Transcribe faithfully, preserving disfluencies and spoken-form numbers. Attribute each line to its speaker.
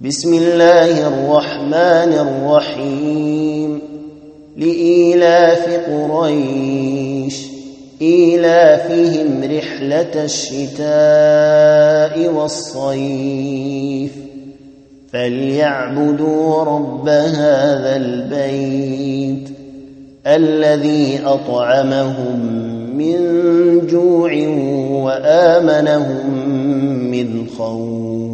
Speaker 1: بسم الله الرحمن الرحيم لإيلاف قريش إيلافهم رحلة الشتاء والصيف فليعبدوا رب هذا البيت الذي أطعمهم من جوع وآمنهم من خوف.